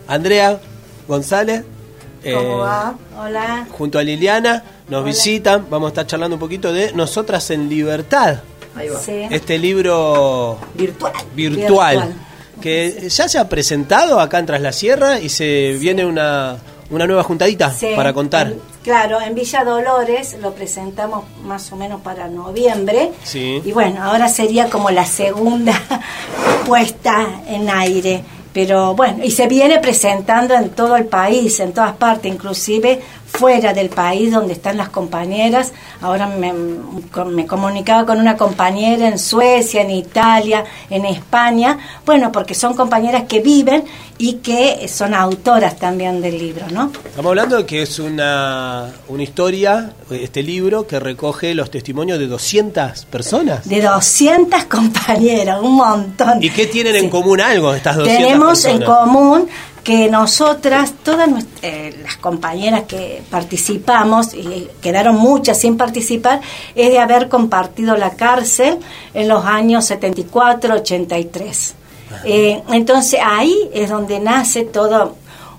Andrea González. ¿Cómo va? Hola. Junto a Liliana nos visitan. Vamos a estar charlando un poquito de Nosotras en Libertad. Ahí va. Sí. Este libro virtual que ya se ha presentado acá en Tras la Sierra y se viene una nueva juntadita para contar. Claro, en Villa Dolores lo presentamos más o menos para noviembre. Sí. Y bueno, ahora sería como la segunda puesta en aire. Pero bueno, y se viene presentando en todo el país, en todas partes, inclusive fuera del país donde están las compañeras. Ahora me comunicaba con una compañera en Suecia, en Italia, en España, bueno, porque son compañeras que viven y que son autoras también del libro, ¿no? Estamos hablando de que es una historia, este libro, que recoge los testimonios de 200 personas. De 200 compañeras, un montón. ¿Y qué tienen en común algo estas 200 Tenemos personas? En común que nosotras, todas las compañeras que participamos, y quedaron muchas sin participar, es de haber compartido la cárcel en los años 74, 83. Entonces ahí es donde nace todo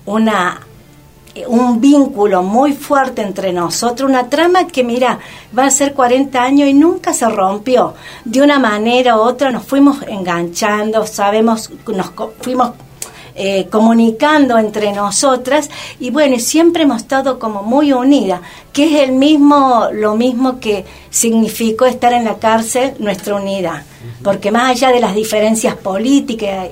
un vínculo muy fuerte entre nosotros, una trama que, mira, va a ser 40 años y nunca se rompió. De una manera u otra nos fuimos enganchando, nos fuimos comunicando entre nosotras y bueno, siempre hemos estado como muy unidas, que es lo mismo que significó estar en la cárcel, nuestra unidad, porque más allá de las diferencias políticas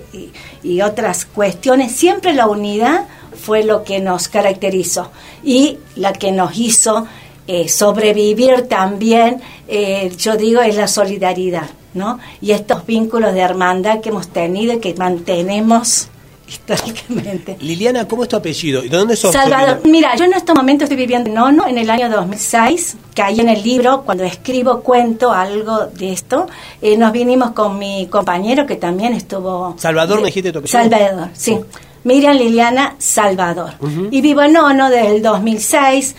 y otras cuestiones, siempre la unidad fue lo que nos caracterizó y la que nos hizo sobrevivir también, yo digo, es la solidaridad, ¿no? Y estos vínculos de hermandad que hemos tenido y que mantenemos históricamente. Liliana, ¿cómo es tu apellido? ¿Y de dónde sos? Salvador. Mira, yo en estos momentos estoy viviendo en Nono, en el año 2006, que ahí en el libro, cuando escribo, cuento algo de esto. Nos vinimos con mi compañero, que también estuvo... Salvador, me dijiste tu apellido. Salvador, sí. Miriam Liliana Salvador. Y vivo en Nono desde el 2006.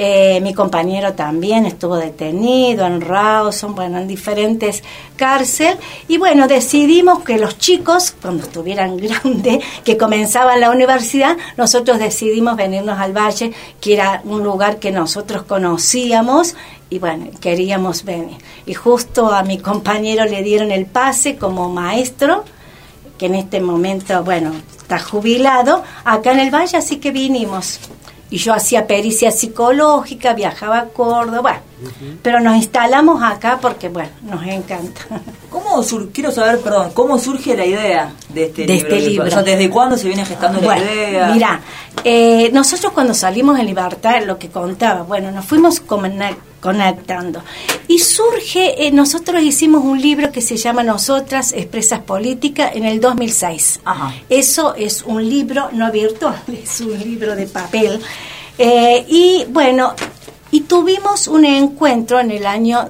Mi compañero también estuvo detenido en Rawson, bueno, en diferentes cárceles. Y bueno, decidimos que los chicos, cuando estuvieran grandes, que comenzaban la universidad, nosotros decidimos venirnos al Valle, que era un lugar que nosotros conocíamos y bueno, queríamos venir. Y justo a mi compañero le dieron el pase como maestro, que en este momento, bueno, está jubilado acá en el Valle, así que vinimos. Y yo hacía pericia psicológica, viajaba a Córdoba, pero nos instalamos acá porque, bueno, nos encanta. Quiero saber, ¿cómo surge la idea de este libro? O sea, ¿desde cuándo se viene gestando la idea? Mira, nosotros cuando salimos en Libertad, lo que contaba, bueno, nos fuimos conectando. Y surge, nosotros hicimos un libro que se llama Nosotras Expresas Políticas en el 2006. Ajá. Eso es un libro no virtual, es un libro de papel. Y bueno, y tuvimos un encuentro en el año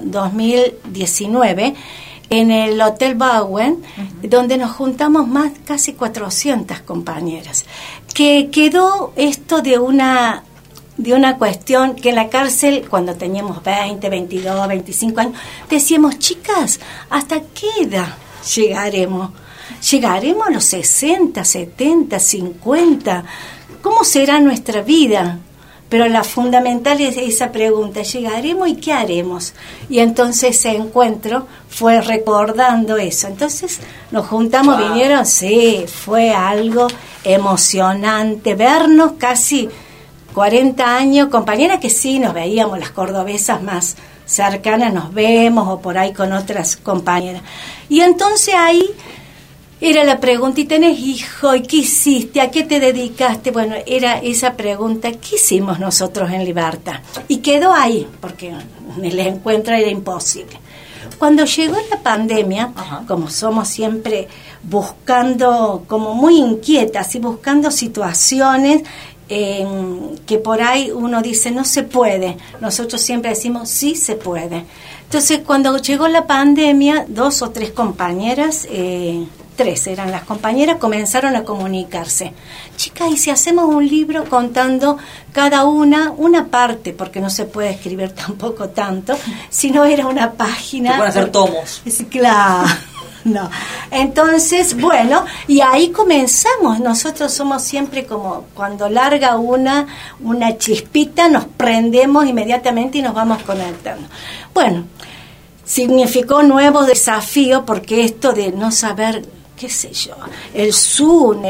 2019 en el Hotel Bowen, donde nos juntamos casi 400 compañeras, que quedó esto de una cuestión que en la cárcel, cuando teníamos 20, 22, 25 años, decíamos, chicas, ¿hasta qué edad llegaremos? ¿Llegaremos a los 60, 70, 50? ¿Cómo será nuestra vida? Pero la fundamental es esa pregunta, ¿llegaremos y qué haremos? Y entonces ese encuentro fue recordando eso. Entonces nos juntamos, vinieron, sí, fue algo emocionante, vernos casi 40 años, compañeras que sí, nos veíamos, las cordobesas más cercanas, nos vemos, o por ahí con otras compañeras. Y entonces ahí era la pregunta, ¿y tenés hijo? ¿Y qué hiciste? ¿A qué te dedicaste? Bueno, era esa pregunta, ¿qué hicimos nosotros en Libertad? Y quedó ahí, porque el encuentro era imposible. Cuando llegó la pandemia, como somos siempre buscando, como muy inquietas y buscando situaciones que por ahí uno dice no se puede, nosotros siempre decimos sí se puede. Entonces cuando llegó la pandemia, 2 o 3 compañeras, 3 eran las compañeras, comenzaron a comunicarse. Chicas, ¿y si hacemos un libro contando cada una parte? Porque no se puede escribir tampoco tanto, sino era una página. Se pueden hacer tomos. Claro. No. Entonces, bueno, y ahí comenzamos. Nosotros somos siempre como cuando larga una chispita, nos prendemos inmediatamente y nos vamos conectando. Bueno, significó nuevo desafío porque esto de no saber, qué sé yo, el Zoom,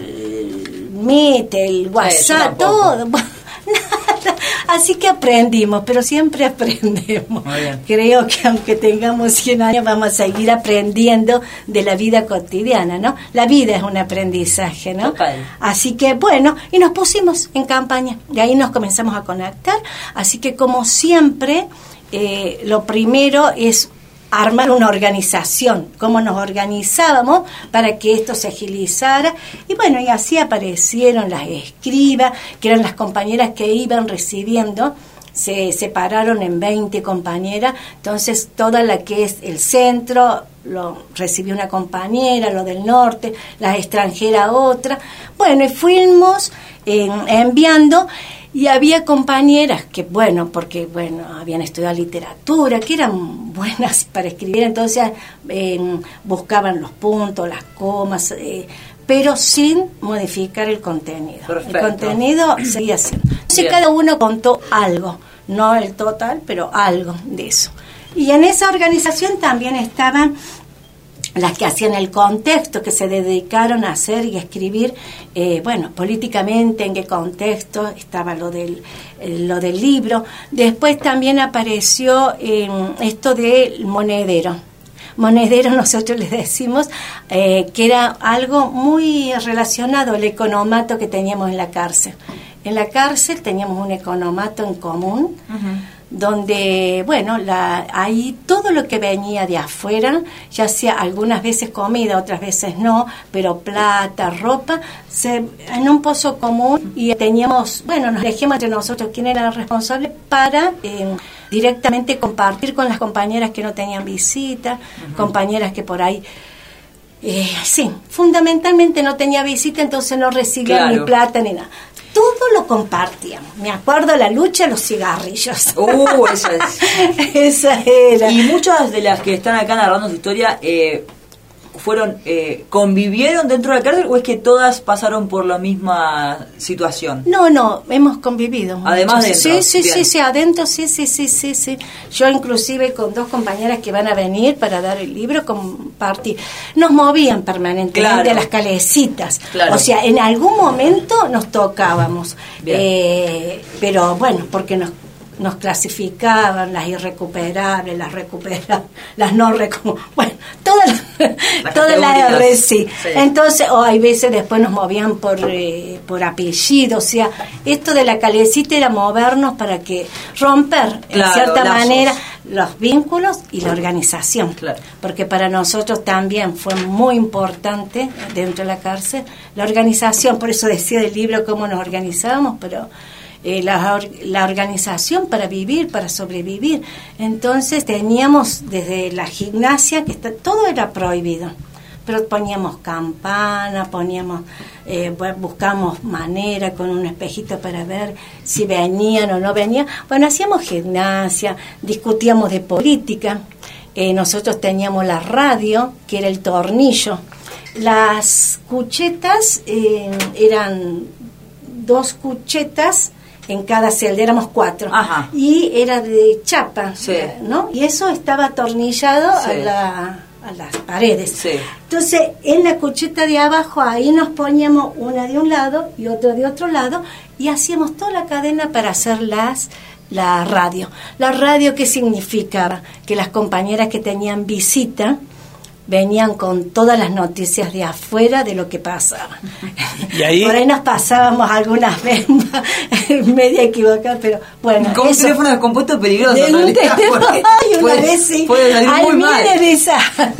el Meet, el WhatsApp, todo. Nada. Así que aprendimos, pero siempre aprendemos. Creo que aunque tengamos 100 años vamos a seguir aprendiendo de la vida cotidiana, ¿no? La vida es un aprendizaje, ¿no? Total. Así que bueno, y nos pusimos en campaña, de ahí nos comenzamos a conectar. Así que como siempre, lo primero es armar una organización, cómo nos organizábamos para que esto se agilizara, y bueno, y así aparecieron las escribas, que eran las compañeras que iban recibiendo, se separaron en 20 compañeras, entonces toda la que es el centro lo recibió una compañera, lo del norte, la extranjera otra, bueno, y fuimos enviando. Y había compañeras que, bueno, porque, bueno, habían estudiado literatura, que eran buenas para escribir, entonces buscaban los puntos, las comas, pero sin modificar el contenido. Perfecto. El contenido seguía siendo. Entonces cada uno contó algo, no el total, pero algo de eso. Y en esa organización también estaban las que hacían el contexto, que se dedicaron a hacer y a escribir, bueno, políticamente, en qué contexto estaba lo del libro. Después también apareció esto del monedero. Monedero nosotros les decimos que era algo muy relacionado al economato que teníamos en la cárcel. En la cárcel teníamos un economato en común, donde, bueno, ahí todo lo que venía de afuera, ya sea algunas veces comida, otras veces no, pero plata, ropa, en un pozo común, y teníamos, bueno, nos elegimos entre nosotros quién era el responsable para directamente compartir con las compañeras que no tenían visita, compañeras que por ahí sí, fundamentalmente no tenía visita, entonces no recibían ni plata ni nada. Todo lo compartíamos. Me acuerdo la lucha de los cigarrillos. Esa es. Esa era. Y muchas de las que están acá narrando su historia ¿convivieron dentro de la cárcel o es que todas pasaron por la misma situación? No, hemos convivido. Además de Sí, adentro, sí. Yo inclusive con 2 compañeras que van a venir para dar el libro, compartí. Nos movían permanentemente a las calecitas. Claro. O sea, en algún momento nos tocábamos. Pero bueno, porque nos clasificaban las irrecuperables, las recuperables, las no recuperables, bueno, todas las sí. Entonces, hay veces después nos movían por apellido, o sea, esto de la calecita era movernos para que romper, en cierta manera, los vínculos y la organización, porque para nosotros también fue muy importante dentro de la cárcel la organización, por eso decía del libro cómo nos organizábamos, pero la organización para vivir, para sobrevivir. Entonces teníamos desde la gimnasia, que todo era prohibido, pero poníamos campana, buscamos manera con un espejito para ver si venían o no venían. Bueno, hacíamos gimnasia, discutíamos de política, nosotros teníamos la radio, que era el tornillo. Las cuchetas eran 2 cuchetas en cada celda, éramos 4. Ajá. Y era de chapa, ¿no? Y eso estaba atornillado a las paredes. Sí. Entonces, en la cucheta de abajo, ahí nos poníamos una de un lado y otra de otro lado, y hacíamos toda la cadena para hacer la radio. La radio, ¿qué significaba? Que las compañeras que tenían visita venían con todas las noticias de afuera de lo que pasaba. ¿Y ahí? Por ahí nos pasábamos algunas veces media equivocadas, pero bueno. Como un teléfono descompuesto peligroso. Una vez sí. Puede salir muy mal. De esa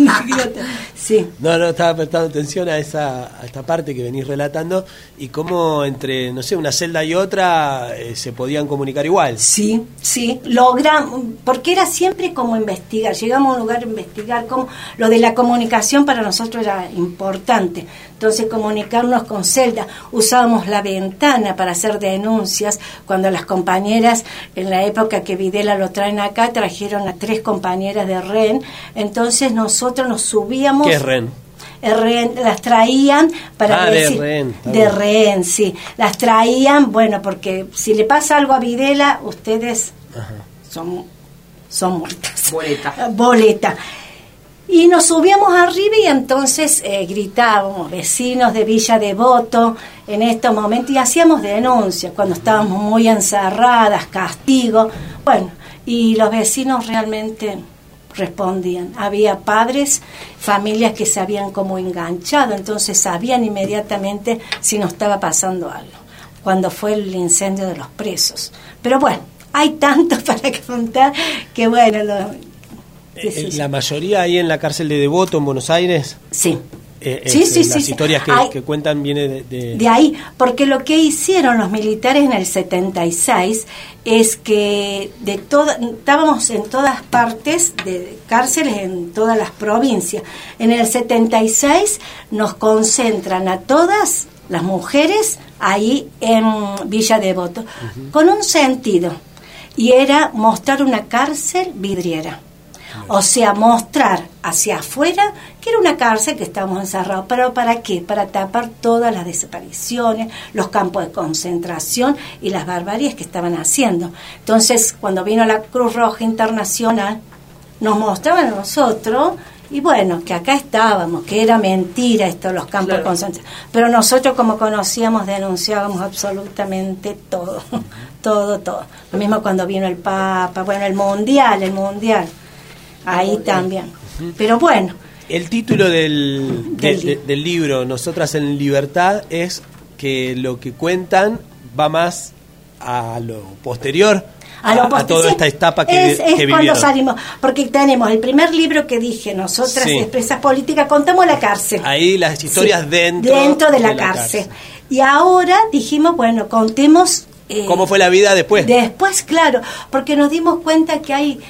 sí. No, estaba prestando atención a esta parte que venís relatando y cómo entre, no sé, una celda y otra se podían comunicar igual. Sí, logramos, porque era siempre como investigar, llegamos a un lugar a investigar, como lo de la comunicación para nosotros era importante. entonces comunicarnos con Celda. Usábamos la ventana para hacer denuncias, cuando las compañeras, en la época que Videla lo traen acá, trajeron a 3 compañeras de REN, entonces nosotros nos subíamos... ¿Qué es REN? Las traían para decir, de rehén, sí, las traían, bueno, porque si le pasa algo a Videla, ustedes son muertas. Boleta. Y nos subíamos arriba y entonces gritábamos, vecinos de Villa Devoto, en estos momentos, y hacíamos denuncias cuando estábamos muy encerradas, castigo, bueno, y los vecinos realmente respondían. Había padres, familias que se habían como enganchado, entonces sabían inmediatamente si nos estaba pasando algo, cuando fue el incendio de los presos. Pero bueno, hay tanto para contar que bueno... ¿La mayoría ahí en la cárcel de Devoto, en Buenos Aires? Sí. Las historias que cuentan viene de ahí, porque lo que hicieron los militares en el 76 es que estábamos en todas partes de cárceles en todas las provincias. En el 76 nos concentran a todas las mujeres ahí en Villa Devoto, con un sentido, y era mostrar una cárcel vidriera. O sea, mostrar hacia afuera que era una cárcel, que estábamos encerrados. ¿Pero para qué? Para tapar todas las desapariciones, los campos de concentración y las barbaries que estaban haciendo. Entonces, cuando vino la Cruz Roja Internacional, nos mostraban a nosotros, y bueno, que acá estábamos, que era mentira esto, los campos de concentración. Pero nosotros, como conocíamos, denunciábamos absolutamente todo, todo. Lo mismo cuando vino el Papa, bueno, el Mundial. Ahí también. Pero bueno. El título del libro, Nosotras en Libertad, es que lo que cuentan va más a lo posterior, a toda esta etapa que vivieron. Cuando salimos, porque tenemos el primer libro que dije, Nosotras Expresas Políticas, contamos la cárcel. Ahí las historias dentro de la cárcel. Y ahora dijimos, bueno, contemos... ¿Cómo fue la vida después? Después, claro, porque nos dimos cuenta que hay...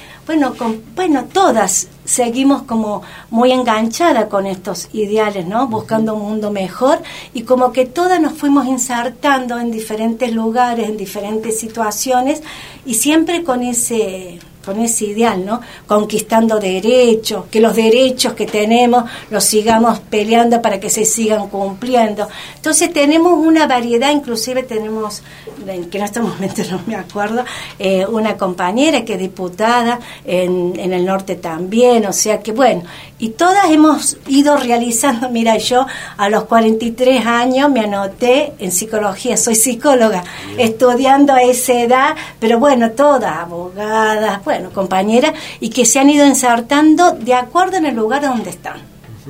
todas seguimos como muy enganchadas con estos ideales, ¿no? Buscando un mundo mejor, y como que todas nos fuimos insertando en diferentes lugares, en diferentes situaciones, y siempre con ese ideal, ¿no? Conquistando derechos, que los derechos que tenemos los sigamos peleando para que se sigan cumpliendo. Entonces tenemos una variedad, inclusive tenemos, que en este momento no me acuerdo, una compañera que es diputada en el norte también, o sea que bueno, y todas hemos ido realizando. Mira, yo a los 43 años me anoté en psicología, soy psicóloga, estudiando a esa edad, pero bueno, todas abogadas, bueno, compañeras, y que se han ido insertando de acuerdo en el lugar donde están.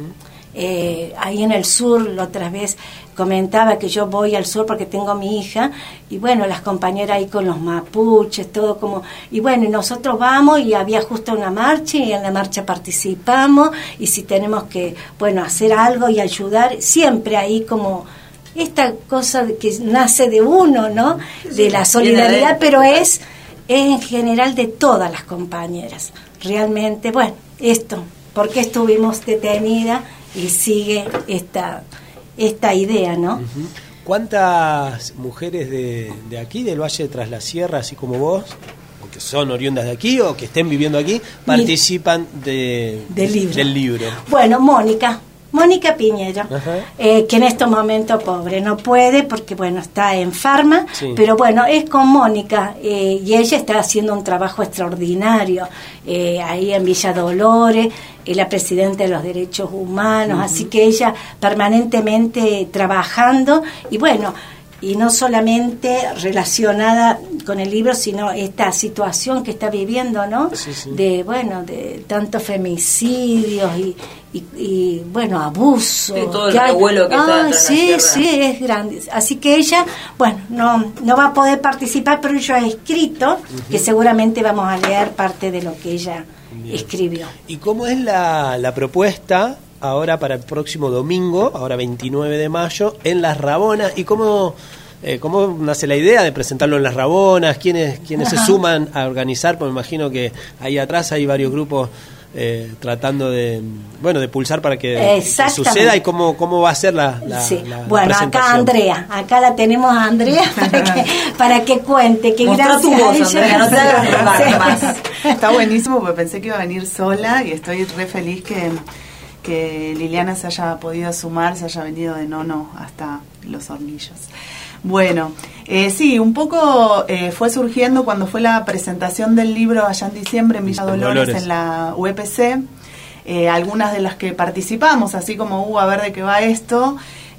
Ahí en el sur, la otra vez comentaba que yo voy al sur porque tengo a mi hija, y bueno, las compañeras ahí con los mapuches, todo como, y bueno, y nosotros vamos, y había justo una marcha, y en la marcha participamos, y si tenemos que, bueno, hacer algo y ayudar, siempre ahí como esta cosa que nace de uno, ¿no? De la solidaridad, pero es en general de todas las compañeras. Realmente, bueno, esto, porque estuvimos detenidas y sigue esta idea, ¿no? ¿Cuántas mujeres de aquí, del Valle de Tras la Sierra, así como vos, o que son oriundas de aquí o que estén viviendo aquí, participan del libro? Bueno, Mónica Piñero, que en estos momentos, pobre, no puede porque, bueno, está enferma, pero bueno, es con Mónica, y ella está haciendo un trabajo extraordinario ahí en Villa Dolores, la presidenta de los derechos humanos, así que ella permanentemente trabajando, y bueno, y no solamente relacionada con el libro, sino esta situación que está viviendo, ¿no? De tantos femicidios y bueno, abuso. Sí, todo el revuelo que está la sierra. Es grande. Así que ella, bueno, no va a poder participar, pero ella ha escrito, que seguramente vamos a leer parte de lo que ella escribió. ¿Y cómo es la propuesta ahora para el próximo domingo, ahora 29 de mayo, en Las Rabonas? ¿Y cómo nace la idea de presentarlo en Las Rabonas? ¿Quiénes se suman a organizar? Porque me imagino que ahí atrás hay varios grupos tratando de pulsar para que suceda, y cómo va a ser la bueno, presentación. acá la tenemos a Andrea para que cuente, que mostró gracias tu voz, a ella, Andrea, no te hagas más. Está buenísimo, porque pensé que iba a venir sola y estoy re feliz que Liliana se haya podido sumar, se haya venido de Nono hasta Los Hornillos. Bueno, sí, un poco fue surgiendo cuando fue la presentación del libro allá en diciembre en Villa Dolores, en la UPC. Algunas de las que participamos, así como a ver de qué va esto,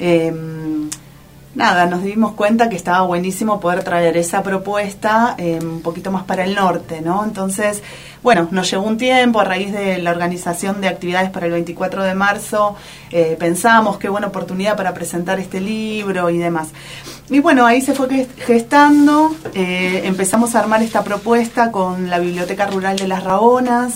nos dimos cuenta que estaba buenísimo poder traer esa propuesta un poquito más para el norte, ¿no? Entonces, bueno, nos llevó un tiempo a raíz de la organización de actividades para el 24 de marzo, pensamos qué buena oportunidad para presentar este libro y demás. Y bueno, ahí se fue gestando, empezamos a armar esta propuesta con la Biblioteca Rural de Las Rabonas,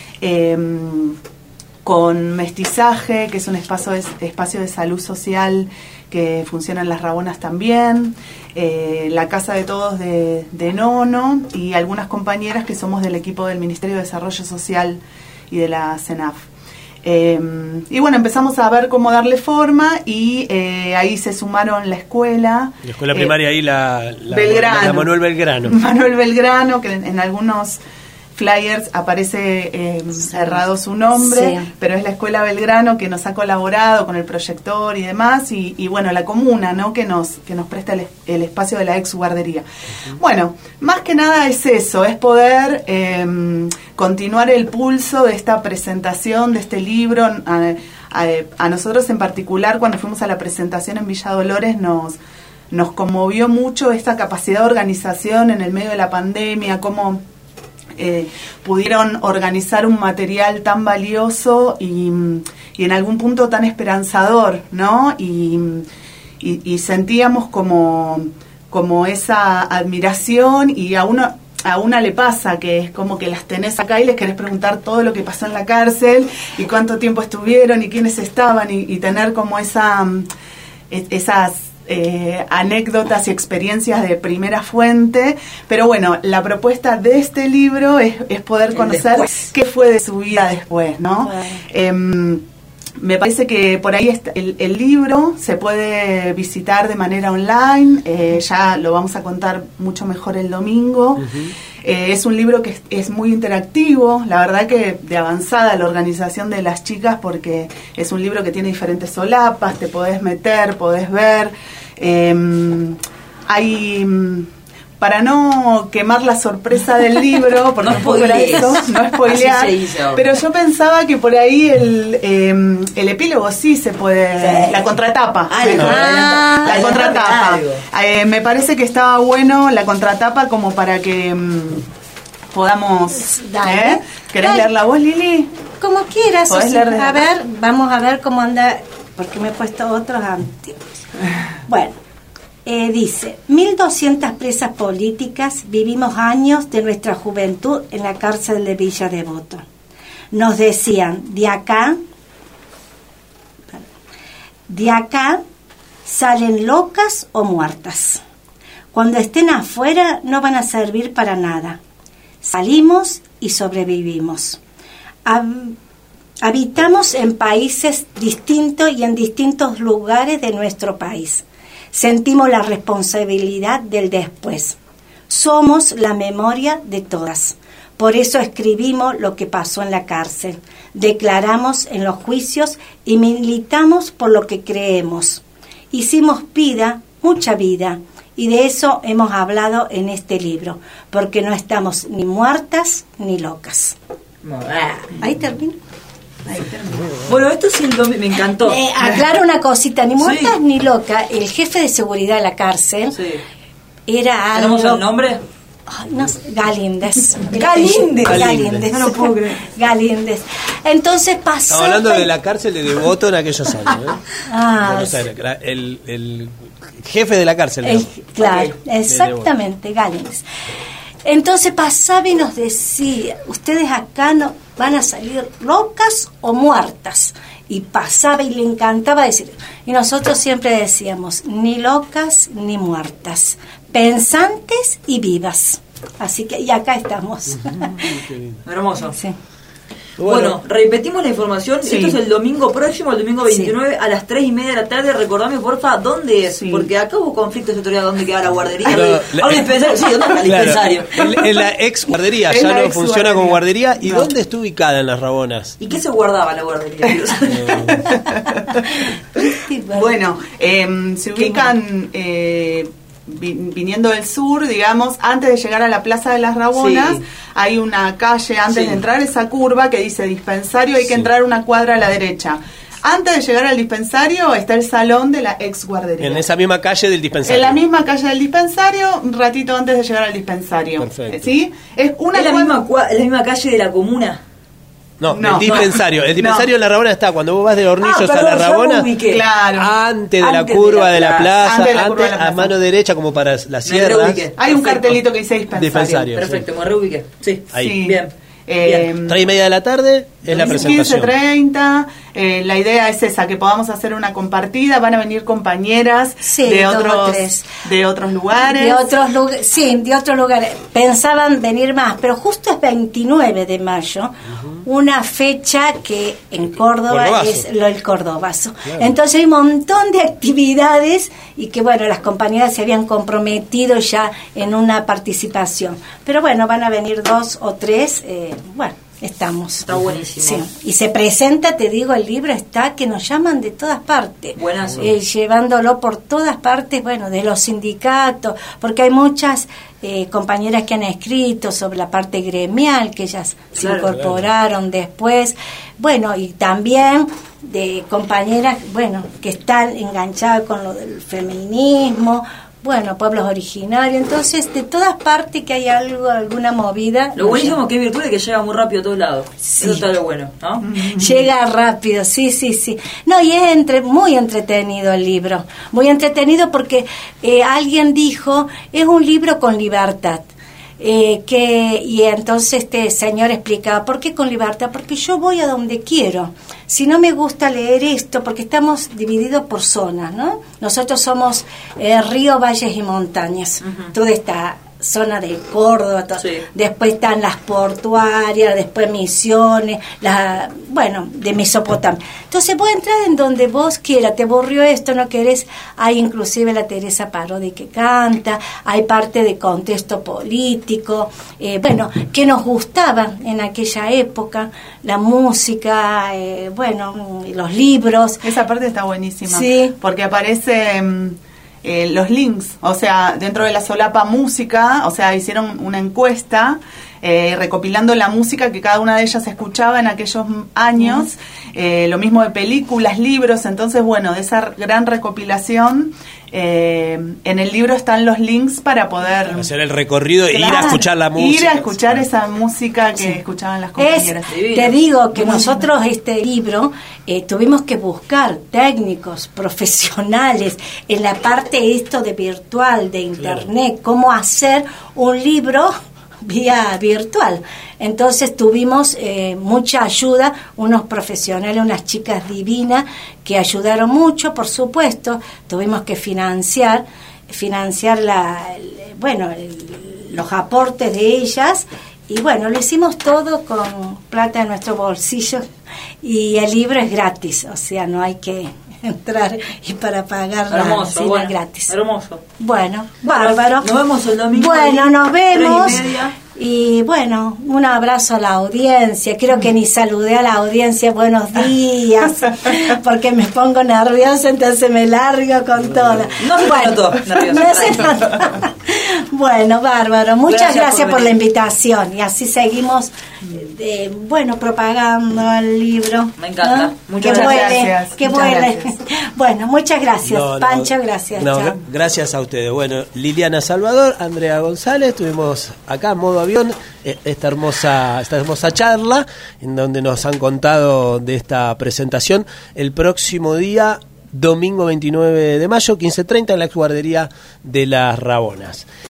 con Mestizaje, que es un espacio de salud social que funciona en Las Rabonas también, la Casa de Todos de Nono, y algunas compañeras que somos del equipo del Ministerio de Desarrollo Social y de la CENAF. Y bueno, empezamos a ver cómo darle forma, y ahí se sumaron la escuela primaria, ahí la Manuel Belgrano. Manuel Belgrano, que en algunos flyers aparece cerrado su nombre, sí, pero es la Escuela Belgrano que nos ha colaborado con el proyector y demás, y bueno, la comuna, ¿no?, que nos presta el espacio de la ex guardería. Bueno, más que nada es eso, es poder continuar el pulso de esta presentación, de este libro. A nosotros en particular, cuando fuimos a la presentación en Villa Dolores, nos conmovió mucho esta capacidad de organización en el medio de la pandemia, cómo pudieron organizar un material tan valioso y en algún punto tan esperanzador, ¿no? Y sentíamos como esa admiración, y a una le pasa que es como que las tenés acá y les querés preguntar todo lo que pasó en la cárcel y cuánto tiempo estuvieron y quiénes estaban, y tener como esas anécdotas y experiencias de primera fuente. Pero bueno, la propuesta de este libro es poder conocer qué fue de su vida después, ¿no? Me parece que por ahí está el libro se puede visitar de manera online, ya lo vamos a contar mucho mejor el domingo. Es un libro que es muy interactivo, la verdad que de avanzada la organización de las chicas, porque es un libro que tiene diferentes solapas, te podés meter, podés ver. Para no quemar la sorpresa del libro, porque no spoilear, pero yo pensaba que por ahí el epílogo sí se puede, sí, la contratapa. La contratapa. Me parece que estaba bueno la contratapa como para que podamos... ¿Querés leerla vos, Lili? Como quieras. A ver, vamos a ver cómo anda, porque me he puesto otros antiguos. Bueno. Dice, 1.200 presas políticas vivimos años de nuestra juventud en la cárcel de Villa Devoto. Nos decían, de acá salen locas o muertas. Cuando estén afuera no van a servir para nada. Salimos y sobrevivimos. Habitamos en países distintos y en distintos lugares de nuestro país. Sentimos la responsabilidad del después. Somos la memoria de todas. Por eso escribimos lo que pasó en la cárcel. Declaramos en los juicios y militamos por lo que creemos. Hicimos vida, mucha vida, y de eso hemos hablado en este libro, porque no estamos ni muertas ni locas. Ahí termino. Bueno, esto sí me encantó. Aclaro una cosita, ni muertas ni loca. El jefe de seguridad de la cárcel era algo... ¿Tenemos el nombre? Ay, no sé, Galíndez. No lo puedo creer. Galíndez. Entonces pasó... Estamos hablando de la cárcel de Devoto en aquellos años, el jefe de la cárcel. Claro, exactamente, Galíndez. Entonces pasaba y nos decía, ustedes acá no van a salir locas o muertas. Y pasaba y le encantaba decir. Y nosotros siempre decíamos, ni locas ni muertas, pensantes y vivas. Así que, y acá estamos. Hermoso. Sí. Bueno, repetimos la información. Esto es el domingo próximo, el domingo 29 a las 3:30 de la tarde. Recordame, porfa, ¿dónde es? Porque acá hubo conflictos otro día, ¿dónde queda la guardería? ¿Un dispensario? Sí, ¿dónde está el dispensario? En la ex guardería, ya no funciona como guardería. ¿Y dónde está ubicada en Las Rabonas? ¿Y qué se guardaba en la guardería? Bueno, se ubican viniendo del sur, digamos, antes de llegar a la Plaza de Las Rabonas, hay una calle antes de entrar esa curva que dice dispensario, hay que entrar una cuadra a la derecha. Antes de llegar al dispensario está el salón de la ex guardería. En esa misma calle del dispensario. En la misma calle del dispensario, un ratito antes de llegar al dispensario. Perfecto. ¿Sí? Es la misma calle de la comuna. No, el dispensario. El dispensario en La Rabona está cuando vos vas de Hornillos a La Rabona, antes de la curva de la plaza, antes a mano derecha como para la sierra. Hay un cartelito que dice dispensario. Perfecto, me reubiqué. Sí, ahí. Bien. 3:30 de la tarde es la presentación. 15:30. La idea es esa, que podamos hacer una compartida. Van a venir compañeras de otros lugares. De otros lugares. Pensaban venir más, pero justo es 29 de mayo, una fecha que en Córdoba es el Cordobazo. Claro. Entonces hay un montón de actividades y que bueno, las compañeras se habían comprometido ya en una participación. Pero bueno, van a venir 2 o 3, bueno. Estamos. Está buenísimo. Sí. Y se presenta, te digo, el libro está que nos llaman de todas partes. Buenazo. Llevándolo por todas partes, bueno, de los sindicatos, porque hay muchas compañeras que han escrito sobre la parte gremial, que ellas se incorporaron después. Bueno, y también de compañeras, bueno, que están enganchadas con lo del feminismo. Bueno, pueblos originarios, entonces de todas partes que hay algo, alguna movida. Lo buenísimo que es virtual es que llega muy rápido a todos lados. Sí. Eso está lo bueno, ¿no? Llega rápido, sí. No, y es muy entretenido el libro, muy entretenido porque alguien dijo, es un libro con libertad. Y entonces este señor explicaba, ¿por qué con libertad? Porque yo voy a donde quiero. Si no me gusta leer esto, porque estamos divididos por zonas, ¿no? Nosotros somos río, valles y montañas. Toda esta zona de Córdoba, después están las portuarias, después Misiones, de Mesopotamia. Entonces vos entras en donde vos quieras, te aburrió esto, no querés, hay inclusive la Teresa Parodi que canta, hay parte de contexto político, que nos gustaba en aquella época, la música, los libros. Esa parte está buenísima, sí. Porque aparece... los links, o sea, dentro de la solapa música, o sea, hicieron una encuesta recopilando la música que cada una de ellas escuchaba en aquellos años, lo mismo de películas, libros, entonces bueno, de esa gran recopilación en el libro están los links para poder hacer el recorrido e ir a escuchar la música. Ir a escuchar esa música que escuchaban las compañeras. Te digo que nosotros este libro tuvimos que buscar técnicos profesionales en la parte esto de virtual, de internet, cómo hacer un libro vía virtual. Entonces tuvimos mucha ayuda, unos profesionales, unas chicas divinas que ayudaron mucho, por supuesto. Tuvimos que financiar los aportes de ellas y bueno, lo hicimos todo con plata de nuestro bolsillo y el libro es gratis, o sea, no hay que entrar y para pagar hermoso, es gratis. Hermoso. Bueno, bárbaro. Nos vemos el domingo. Bueno, nos vemos. Y bueno, un abrazo a la audiencia. Creo que ni saludé a la audiencia, buenos días, porque me pongo nerviosa, entonces me largo con todo. No se notó nerviosa. Bueno, bárbaro. Muchas gracias por la invitación. Y así seguimos, propagando el libro. Me encanta. ¿No? Muchas gracias. Que vuele. Bueno, muchas gracias. Pancho, gracias. Gracias a ustedes. Bueno, Liliana Salvador, Andrea González, estuvimos acá en modo avión esta hermosa charla en donde nos han contado de esta presentación el próximo día domingo 29 de mayo 15:30 en la ex guardería de Las Rabonas.